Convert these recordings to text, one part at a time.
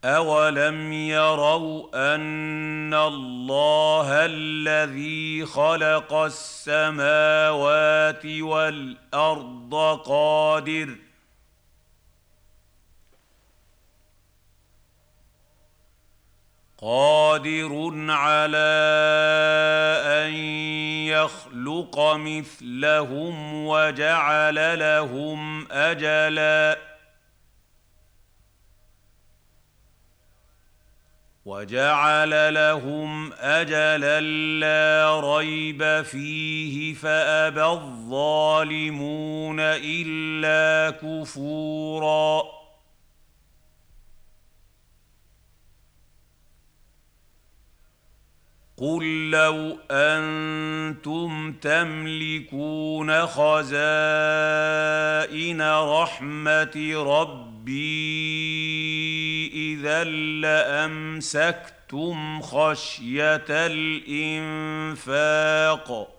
أَوَلَمْ يَرَوْا أَنَّ اللَّهَ الَّذِي خَلَقَ السَّمَاوَاتِ وَالْأَرْضَ قادر على أن يخلق مثلهم وجعل لهم أجلا لا ريب فيه فأبى الظالمون إلا كفورا. قل لو أنتم تملكون خزائن رحمة ربي إذا لأمسكتم خشية الإنفاق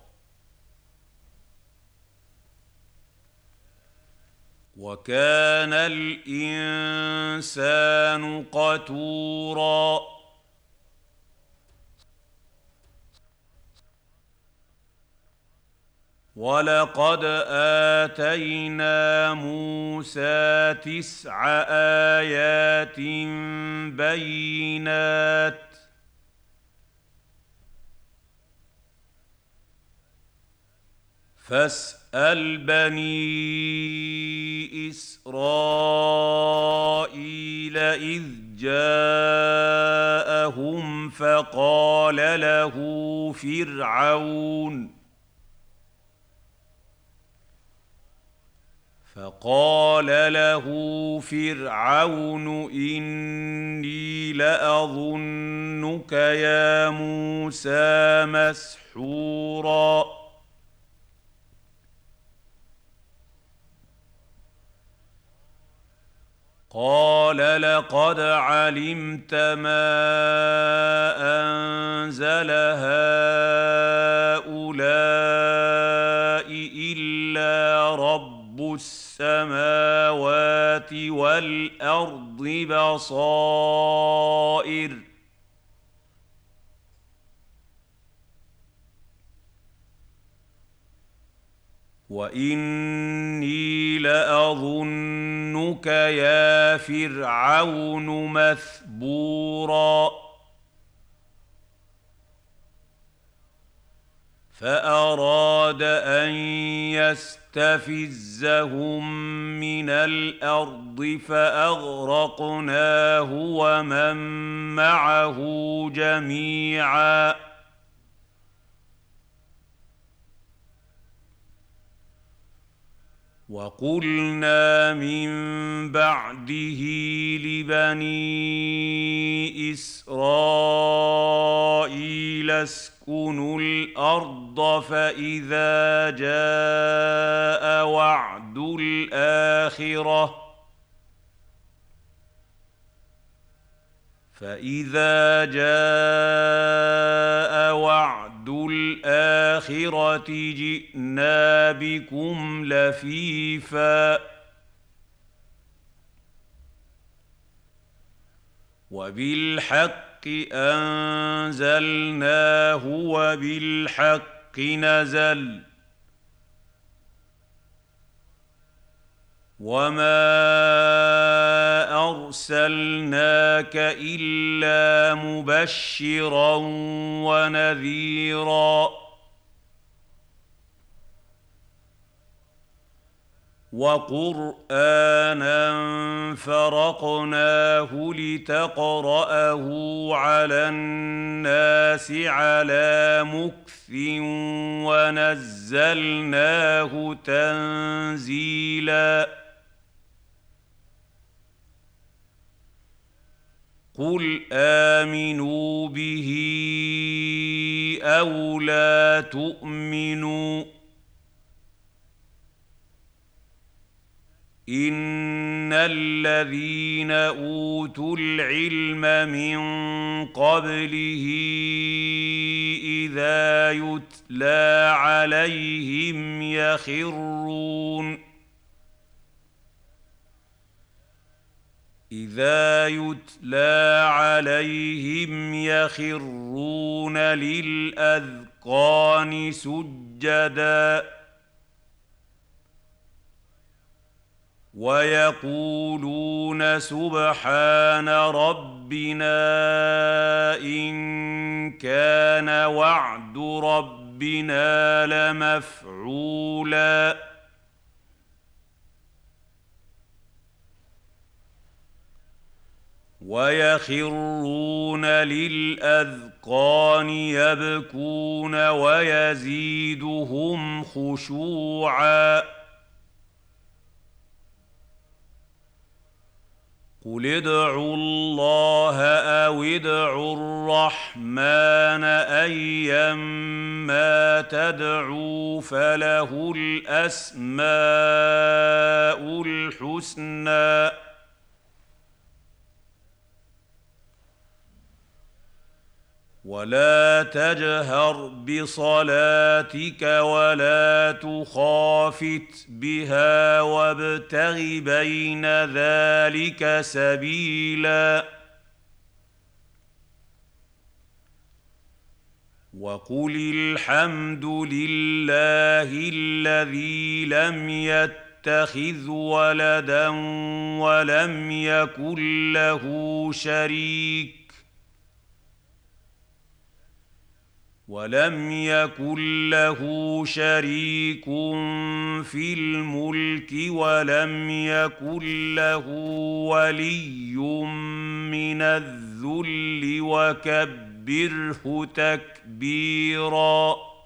وكان الإنسان قتوراً. وَلَقَدْ آتَيْنَا مُوسَىٰ 9 آيَاتٍ بَيِّنَاتٍ ۖ فَاسْأَلْ بَنِي إِسْرَائِيلَ إِذْ جَاءَهُمْ فقال له فرعون إني لأظنك يا موسى مسحورا. قال لقد علمت ما أنزل هؤلاء إلا رب السماوات والأرض بصائر وإني لأظنك يا فرعون مثبورا. فأراد أن يستفزهم من الأرض فأغرقناه ومن معه جميعا. وقلنا من بعده لبني إسرائيل اسكنوا الأرض فإذا جاء وعد الآخرة جئنا بكم لفيفا وبالحق أنزلناه وبالحق نزل وما أرسلناك إلا مبشرا ونذيرا. وقرآنا فرقناه لتقرأه على الناس على مكث ونزلناه تنزيلا. قل آمنوا به أو لا تؤمنوا إن الذين أوتوا العلم من قبله إذا يتلى عليهم إذا يتلى عليهم يخرون للأذقان سجدا ويقولون سبحان ربنا إن كان وعد ربنا لمفعولا ويخرون للأذقان يبكون ويزيدهم خشوعا قل ادعوا الله أو ادعوا الرحمن أيما تدعوا فله الأسماء الحسنى ولا تجهر بصلاتك ولا تخافت بها وابتغ بين ذلك سبيلا وقل الحمد لله الذي لم يتخذ ولدا ولم يكن له شريك في الملك ولم يكن له ولي من الذل وكبره تكبيرا